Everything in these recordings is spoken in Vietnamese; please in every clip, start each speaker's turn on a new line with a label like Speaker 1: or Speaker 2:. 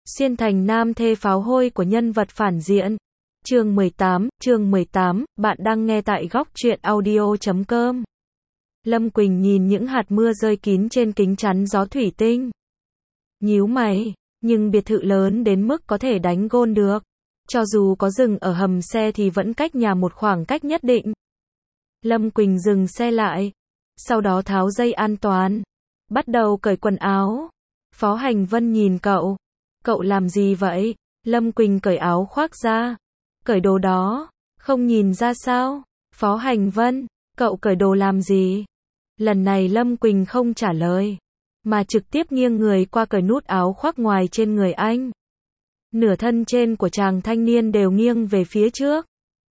Speaker 1: Xuyên thành nam thê pháo hôi của nhân vật phản diện. Chương 18, bạn đang nghe tại góc truyện audio.com. Lâm Quỳnh nhìn những hạt mưa rơi kín trên kính chắn gió thủy tinh. Nhíu mày, nhưng biệt thự lớn đến mức có thể đánh gôn được. Cho dù có dừng ở hầm xe thì vẫn cách nhà một khoảng cách nhất định. Lâm Quỳnh dừng xe lại. Sau đó tháo dây an toàn. Bắt đầu cởi quần áo. Phó Hành Vân nhìn cậu. Cậu làm gì vậy? Lâm Quỳnh cởi áo khoác ra. Cởi đồ đó, không nhìn ra sao? Phó Hành Vân, cậu cởi đồ làm gì? Lần này Lâm Quỳnh không trả lời, mà trực tiếp nghiêng người qua cởi nút áo khoác ngoài trên người anh. Nửa thân trên của chàng thanh niên đều nghiêng về phía trước.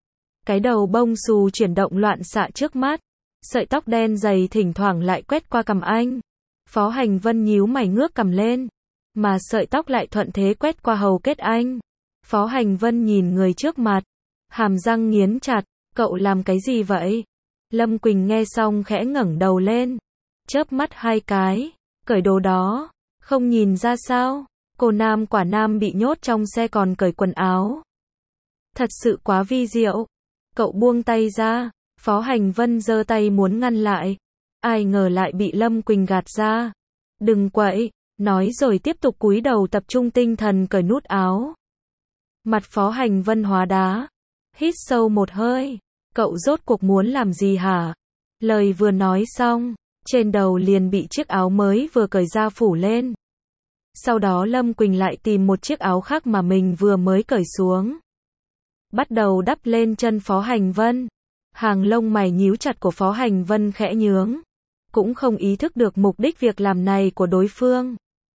Speaker 1: Cái đầu bông xù chuyển động loạn xạ trước mắt. Sợi tóc đen dày thỉnh thoảng lại quét qua cằm anh. Phó Hành Vân nhíu mày ngước cằm lên, mà sợi tóc lại thuận thế quét qua hầu kết anh. Phó Hành Vân nhìn người trước mặt, hàm răng nghiến chặt, cậu làm cái gì vậy? Lâm Quỳnh nghe xong khẽ ngẩng đầu lên, chớp mắt hai cái, cởi đồ đó, không nhìn ra sao? Cô nam quả nam bị nhốt trong xe còn cởi quần áo. Thật sự quá vi diệu. Cậu buông tay ra, Phó Hành Vân giơ tay muốn ngăn lại. Ai ngờ lại bị Lâm Quỳnh gạt ra. Đừng quậy, nói rồi tiếp tục cúi đầu tập trung tinh thần cởi nút áo. Mặt Phó Hành Vân hóa đá. Hít sâu một hơi. Cậu rốt cuộc muốn làm gì hả? Lời vừa nói xong, trên đầu liền bị chiếc áo mới vừa cởi ra phủ lên. Sau đó Lâm Quỳnh lại tìm một chiếc áo khác mà mình vừa mới cởi xuống. Bắt đầu đắp lên chân Phó Hành Vân. Hàng lông mày nhíu chặt của Phó Hành Vân khẽ nhướng. Cũng không ý thức được mục đích việc làm này của đối phương.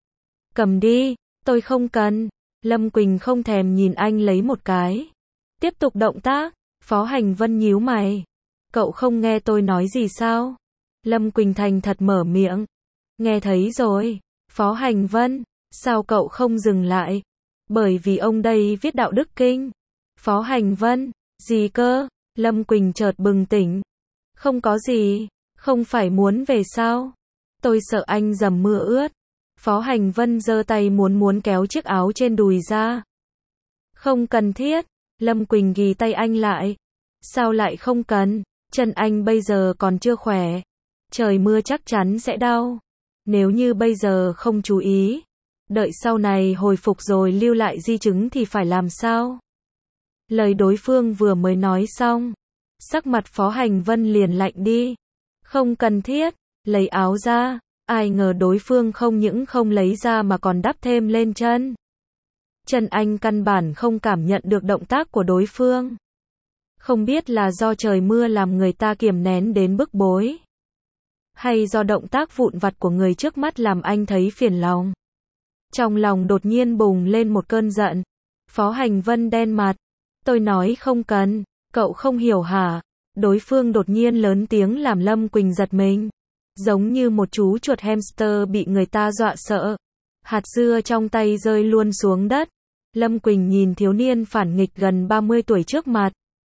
Speaker 1: Cầm đi, tôi không cần. Lâm Quỳnh không thèm nhìn anh lấy một cái. Tiếp tục động tác. Phó Hành Vân nhíu mày. Cậu không nghe tôi nói gì sao? Lâm Quỳnh thành thật mở miệng. Nghe thấy rồi. Phó Hành Vân, sao cậu không dừng lại? Bởi vì ông đây viết đạo đức kinh. Phó Hành Vân, gì cơ? Lâm Quỳnh chợt bừng tỉnh. Không có gì, không phải muốn về sao? Tôi sợ anh dầm mưa ướt. Phó Hành Vân giơ tay muốn kéo chiếc áo trên đùi ra. Không cần thiết. Lâm Quỳnh ghi tay anh lại. Sao lại không cần? Chân anh bây giờ còn chưa khỏe. Trời mưa chắc chắn sẽ đau. Nếu như bây giờ không chú ý, đợi sau này hồi phục rồi lưu lại di chứng thì phải làm sao? Lời đối phương vừa mới nói xong, sắc mặt Phó Hành Vân liền lạnh đi. Không cần thiết, lấy áo ra. Ai ngờ đối phương không những không lấy ra mà còn đắp thêm lên chân. Chân anh căn bản không cảm nhận được động tác của đối phương. Không biết là do trời mưa làm người ta kiềm nén đến bức bối, hay do động tác vụn vặt của người trước mắt làm anh thấy phiền lòng. Trong lòng đột nhiên bùng lên một cơn giận. Phó Hành Vân đen mặt. Tôi nói không cần, cậu không hiểu hả? Đối phương đột nhiên lớn tiếng làm Lâm Quỳnh giật mình. Giống như một chú chuột hamster bị người ta dọa sợ. Hạt dưa trong tay rơi luôn xuống đất. Lâm Quỳnh nhìn thiếu niên phản nghịch gần 30 tuổi trước mặt.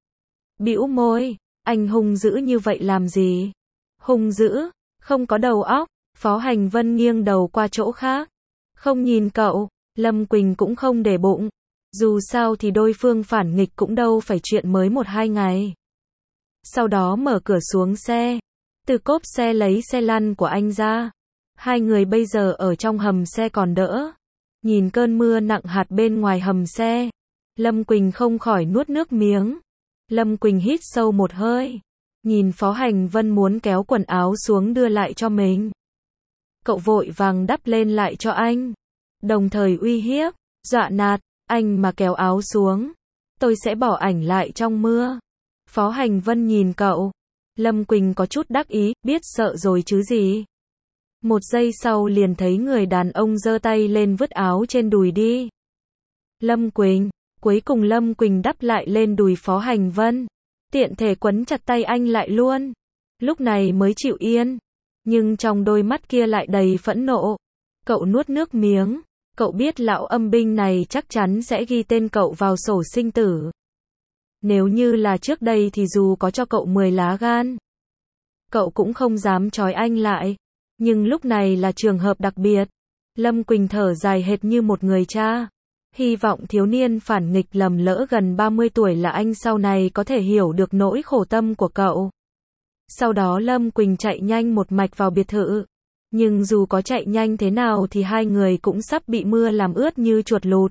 Speaker 1: Bĩu môi, anh hung dữ như vậy làm gì? Hung dữ, không có đầu óc. Phó Hành Vân nghiêng đầu qua chỗ khác. Không nhìn cậu. Lâm Quỳnh cũng không để bụng. Dù sao thì đối phương phản nghịch cũng đâu phải chuyện mới 1-2 ngày. Sau đó mở cửa xuống xe. Từ cốp xe lấy xe lăn của anh ra. Hai người bây giờ ở trong hầm xe còn đỡ. Nhìn cơn mưa nặng hạt bên ngoài hầm xe. Lâm Quỳnh không khỏi nuốt nước miếng. Lâm Quỳnh hít sâu một hơi. Nhìn Phó Hành Vân muốn kéo quần áo xuống đưa lại cho mình. Cậu vội vàng đắp lên lại cho anh. Đồng thời uy hiếp, dọa nạt, anh mà kéo áo xuống, tôi sẽ bỏ ảnh lại trong mưa. Phó Hành Vân nhìn cậu. Lâm Quỳnh có chút đắc ý, biết sợ rồi chứ gì. Một giây sau liền thấy người đàn ông giơ tay lên vứt áo trên đùi đi. Lâm Quỳnh, cuối cùng Lâm Quỳnh đắp lại lên đùi Phó Hành Vân. Tiện thể quấn chặt tay anh lại luôn. Lúc này mới chịu yên. Nhưng trong đôi mắt kia lại đầy phẫn nộ. Cậu nuốt nước miếng. Cậu biết lão âm binh này chắc chắn sẽ ghi tên cậu vào sổ sinh tử. Nếu như là trước đây thì dù có cho cậu 10 lá gan, cậu cũng không dám trói anh lại. Nhưng lúc này là trường hợp đặc biệt. Lâm Quỳnh thở dài hệt như một người cha. Hy vọng thiếu niên phản nghịch lầm lỡ gần 30 tuổi là anh sau này có thể hiểu được nỗi khổ tâm của cậu. Sau đó Lâm Quỳnh chạy nhanh một mạch vào biệt thự. Nhưng dù có chạy nhanh thế nào thì hai người cũng sắp bị mưa làm ướt như chuột lụt.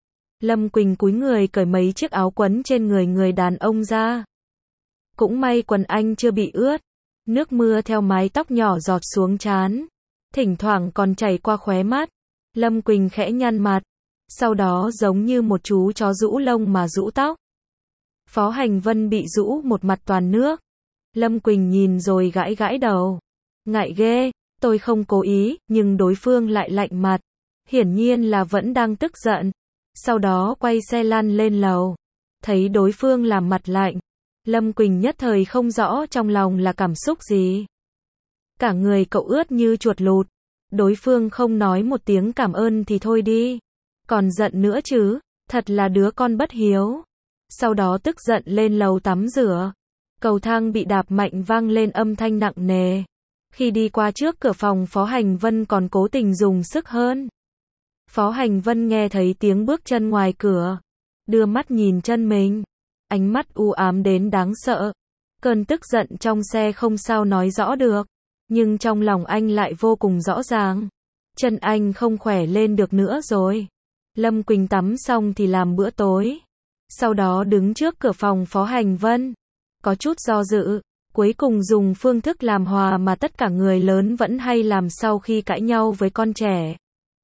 Speaker 1: Lâm Quỳnh cúi người cởi mấy chiếc áo quấn trên người người đàn ông ra. Cũng may quần anh chưa bị ướt. Nước mưa theo mái tóc nhỏ giọt xuống trán. Thỉnh thoảng còn chảy qua khóe mắt. Lâm Quỳnh khẽ nhăn mặt. Sau đó giống như một chú chó rũ lông mà rũ tóc. Phó Hành Vân bị rũ một mặt toàn nước. Lâm Quỳnh nhìn rồi gãi gãi đầu. Ngại ghê, tôi không cố ý, nhưng đối phương lại lạnh mặt. Hiển nhiên là vẫn đang tức giận. Sau đó quay xe lăn lên lầu. Thấy đối phương làm mặt lạnh. Lâm Quỳnh nhất thời không rõ trong lòng là cảm xúc gì. Cả người cậu ướt như chuột lụt. Đối phương không nói một tiếng cảm ơn thì thôi đi. Còn giận nữa chứ, thật là đứa con bất hiếu. Sau đó tức giận lên lầu tắm rửa. Cầu thang bị đạp mạnh vang lên âm thanh nặng nề. Khi đi qua trước cửa phòng Phó Hành Vân còn cố tình dùng sức hơn. Phó Hành Vân nghe thấy tiếng bước chân ngoài cửa. Đưa mắt nhìn chân mình. Ánh mắt u ám đến đáng sợ. Cơn tức giận trong xe không sao nói rõ được. Nhưng trong lòng anh lại vô cùng rõ ràng. Chân anh không khỏe lên được nữa rồi. Lâm Quỳnh tắm xong thì làm bữa tối. Sau đó đứng trước cửa phòng Phó Hành Vân. Có chút do dự. Cuối cùng dùng phương thức làm hòa mà tất cả người lớn vẫn hay làm sau khi cãi nhau với con trẻ.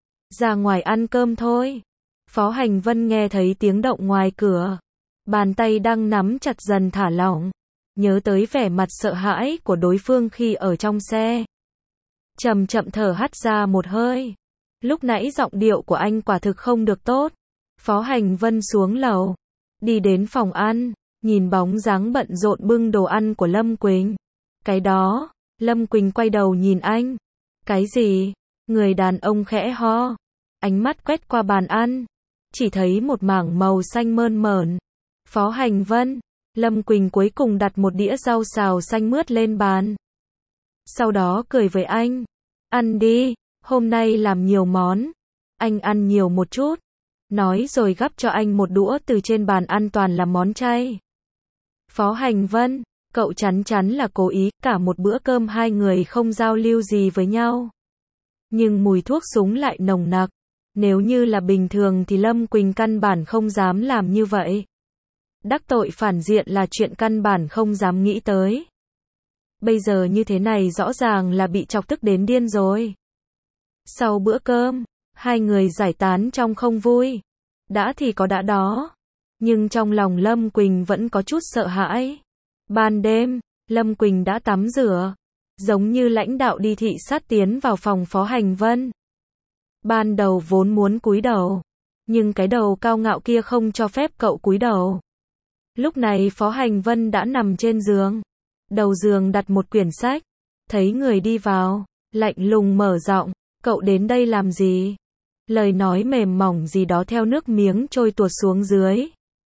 Speaker 1: Ra ngoài ăn cơm thôi. Phó Hành Vân nghe thấy tiếng động ngoài cửa. Bàn tay đang nắm chặt dần thả lỏng. Nhớ tới vẻ mặt sợ hãi của đối phương khi ở trong xe. Chậm chậm thở hắt ra một hơi. Lúc nãy giọng điệu của anh quả thực không được tốt. Phó Hành Vân xuống lầu. Đi đến phòng ăn. Nhìn bóng dáng bận rộn bưng đồ ăn của Lâm Quỳnh. Cái đó. Lâm Quỳnh quay đầu nhìn anh. Cái gì? Người đàn ông khẽ ho. Ánh mắt quét qua bàn ăn. Chỉ thấy một mảng màu xanh mơn mởn. Phó Hành Vân. Lâm Quỳnh cuối cùng đặt một đĩa rau xào xanh mướt lên bàn. Sau đó cười với anh. Ăn đi, hôm nay làm nhiều món. Anh ăn nhiều một chút. Nói rồi gắp cho anh một đũa từ trên bàn ăn toàn là món chay. Phó Hành Vân, cậu chắn chắn là cố ý, cả một bữa cơm hai người không giao lưu gì với nhau. Nhưng mùi thuốc súng lại nồng nặc. Nếu như là bình thường thì Lâm Quỳnh căn bản không dám làm như vậy. Đắc tội phản diện là chuyện căn bản không dám nghĩ tới. Bây giờ như thế này rõ ràng là bị chọc tức đến điên rồi. Sau bữa cơm, hai người giải tán trong không vui. Đã thì có đã đó. Nhưng trong lòng Lâm Quỳnh vẫn có chút sợ hãi. Ban đêm, Lâm Quỳnh đã tắm rửa. Giống như lãnh đạo đi thị sát tiến vào phòng Phó Hành Vân. Ban đầu vốn muốn cúi đầu. Nhưng cái đầu cao ngạo kia không cho phép cậu cúi đầu. Lúc này Phó Hành Vân đã nằm trên giường. Đầu giường đặt một quyển sách. Thấy người đi vào, lạnh lùng mở giọng. Cậu đến đây làm gì? Lời nói mềm mỏng gì đó theo nước miếng trôi tuột xuống dưới.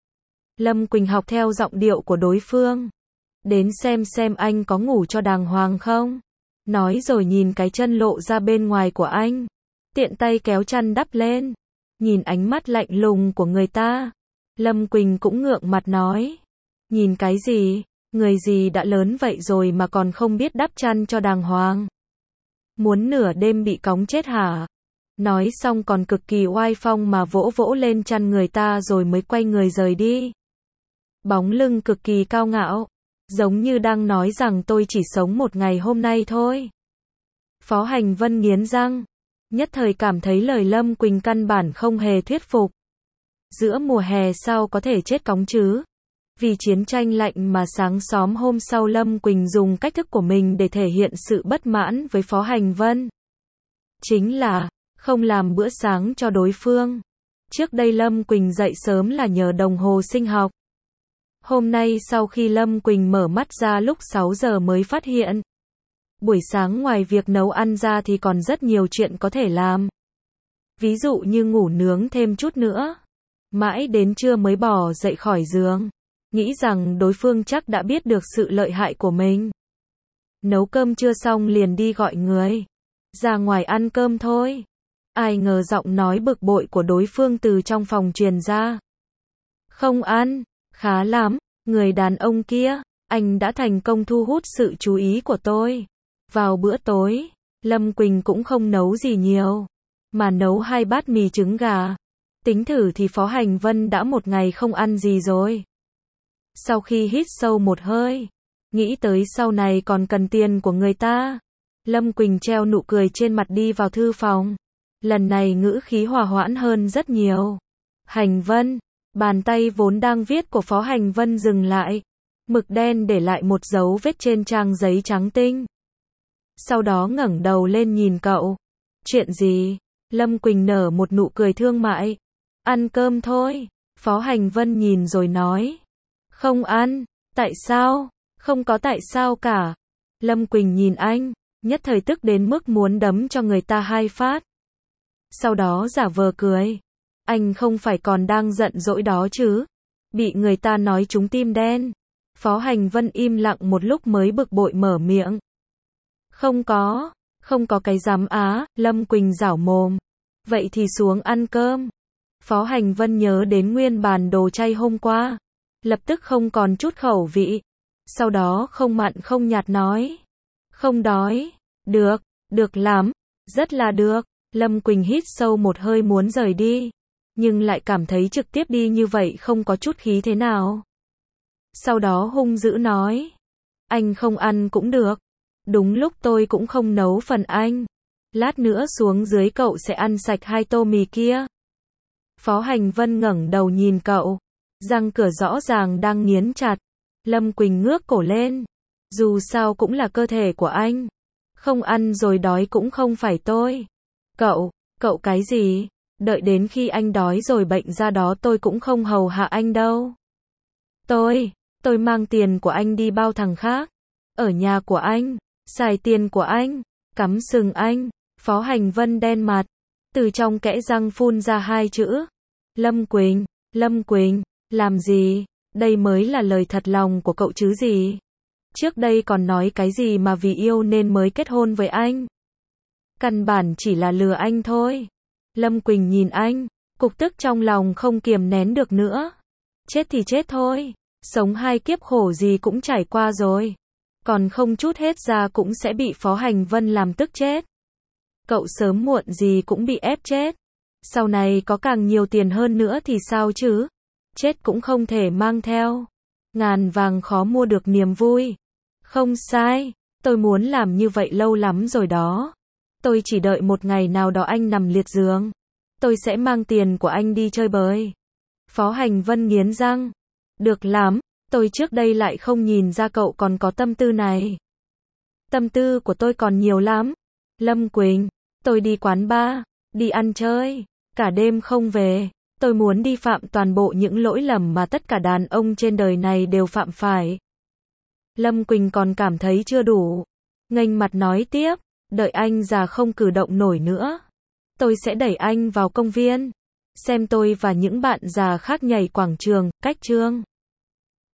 Speaker 1: Lâm Quỳnh học theo giọng điệu của đối phương. Đến xem anh có ngủ cho đàng hoàng không? Nói rồi nhìn cái chân lộ ra bên ngoài của anh. Tiện tay kéo chăn đắp lên. Nhìn ánh mắt lạnh lùng của người ta. Lâm Quỳnh cũng ngượng mặt nói. Nhìn cái gì? Người gì đã lớn vậy rồi mà còn không biết đắp chăn cho đàng hoàng. Muốn nửa đêm bị cóng chết hả? Nói xong còn cực kỳ oai phong mà vỗ vỗ lên chăn người ta rồi mới quay người rời đi. Bóng lưng cực kỳ cao ngạo. Giống như đang nói rằng tôi chỉ sống một ngày hôm nay thôi. Phó Hành Vân nghiến răng. Nhất thời cảm thấy lời Lâm Quỳnh căn bản không hề thuyết phục. Giữa mùa hè sao có thể chết cóng chứ? Vì chiến tranh lạnh mà sáng sớm hôm sau Lâm Quỳnh dùng cách thức của mình để thể hiện sự bất mãn với Phó Hành Vân. Chính là không làm bữa sáng cho đối phương. Trước đây Lâm Quỳnh dậy sớm là nhờ đồng hồ sinh học. Hôm nay sau khi Lâm Quỳnh mở mắt ra lúc 6 giờ mới phát hiện. Buổi sáng ngoài việc nấu ăn ra thì còn rất nhiều chuyện có thể làm. Ví dụ như ngủ nướng thêm chút nữa. Mãi đến trưa mới bỏ dậy khỏi giường. Nghĩ rằng đối phương chắc đã biết được sự lợi hại của mình. Nấu cơm chưa xong liền đi gọi người. Ra ngoài ăn cơm thôi. Ai ngờ giọng nói bực bội của đối phương từ trong phòng truyền ra. Không ăn, khá lắm, người đàn ông kia, anh đã thành công thu hút sự chú ý của tôi. Vào bữa tối, Lâm Quỳnh cũng không nấu gì nhiều, mà nấu 2 bát mì trứng gà. Tính thử thì Phó Hành Vân đã một ngày không ăn gì rồi. Sau khi hít sâu một hơi, nghĩ tới sau này còn cần tiền của người ta, Lâm Quỳnh treo nụ cười trên mặt đi vào thư phòng. Lần này ngữ khí hòa hoãn hơn rất nhiều. Hành Vân, bàn tay vốn đang viết của Phó Hành Vân dừng lại. Mực đen để lại một dấu vết trên trang giấy trắng tinh. Sau đó ngẩng đầu lên nhìn cậu. Chuyện gì? Lâm Quỳnh nở một nụ cười thương mại. Ăn cơm thôi. Phó Hành Vân nhìn rồi nói. Không ăn. Tại sao? Không có tại sao cả. Lâm Quỳnh nhìn anh, nhất thời tức đến mức muốn đấm cho người ta 2 phát. Sau đó giả vờ cười. Anh không phải còn đang giận dỗi đó chứ? Bị người ta nói trúng tim đen. Phó Hành Vân im lặng một lúc mới bực bội mở miệng. Không có cái dám á, Lâm Quỳnh giảo mồm. Vậy thì xuống ăn cơm. Phó Hành Vân nhớ đến nguyên bản đồ chay hôm qua. Lập tức không còn chút khẩu vị. Sau đó không mặn không nhạt nói. Không đói. Được lắm. Rất là được. Lâm Quỳnh hít sâu một hơi muốn rời đi. Nhưng lại cảm thấy trực tiếp đi như vậy không có chút khí thế nào. Sau đó hung dữ nói. Anh không ăn cũng được. Đúng lúc tôi cũng không nấu phần anh. Lát nữa xuống dưới cậu sẽ ăn sạch 2 tô mì kia. Phó Hành Vân ngẩng đầu nhìn cậu. Răng cửa rõ ràng đang nghiến chặt. Lâm Quỳnh ngước cổ lên. Dù sao cũng là cơ thể của anh. Không ăn rồi đói cũng không phải tôi. Cậu cái gì? Đợi đến khi anh đói rồi bệnh ra đó tôi cũng không hầu hạ anh đâu. Tôi mang tiền của anh đi bao thằng khác. Ở nhà của anh, xài tiền của anh, cắm sừng anh. Phó Hành Vân đen mặt. Từ trong kẽ răng phun ra 2 chữ. Lâm Quỳnh, làm gì? Đây mới là lời thật lòng của cậu chứ gì? Trước đây còn nói cái gì mà vì yêu nên mới kết hôn với anh. Căn bản chỉ là lừa anh thôi. Lâm Quỳnh nhìn anh, cục tức trong lòng không kiềm nén được nữa. Chết thì chết thôi, sống 2 kiếp khổ gì cũng trải qua rồi. Còn không chút hết ra cũng sẽ bị Phó Hành Vân làm tức chết. Cậu sớm muộn gì cũng bị ép chết. Sau này có càng nhiều tiền hơn nữa thì sao chứ? Chết cũng không thể mang theo. Ngàn vàng khó mua được niềm vui. Không sai, tôi muốn làm như vậy lâu lắm rồi đó. Tôi chỉ đợi một ngày nào đó anh nằm liệt giường. Tôi sẽ mang tiền của anh đi chơi bời. Phó Hành Vân nghiến răng. Được lắm, tôi trước đây lại không nhìn ra cậu còn có tâm tư này. Tâm tư của tôi còn nhiều lắm. Lâm Quỳnh, tôi đi quán bar, đi ăn chơi, cả đêm không về. Tôi muốn đi phạm toàn bộ những lỗi lầm mà tất cả đàn ông trên đời này đều phạm phải. Lâm Quỳnh còn cảm thấy chưa đủ. Nghênh mặt nói tiếp. Đợi anh già không cử động nổi nữa. Tôi sẽ đẩy anh vào công viên. Xem tôi và những bạn già khác nhảy quảng trường, cách trương.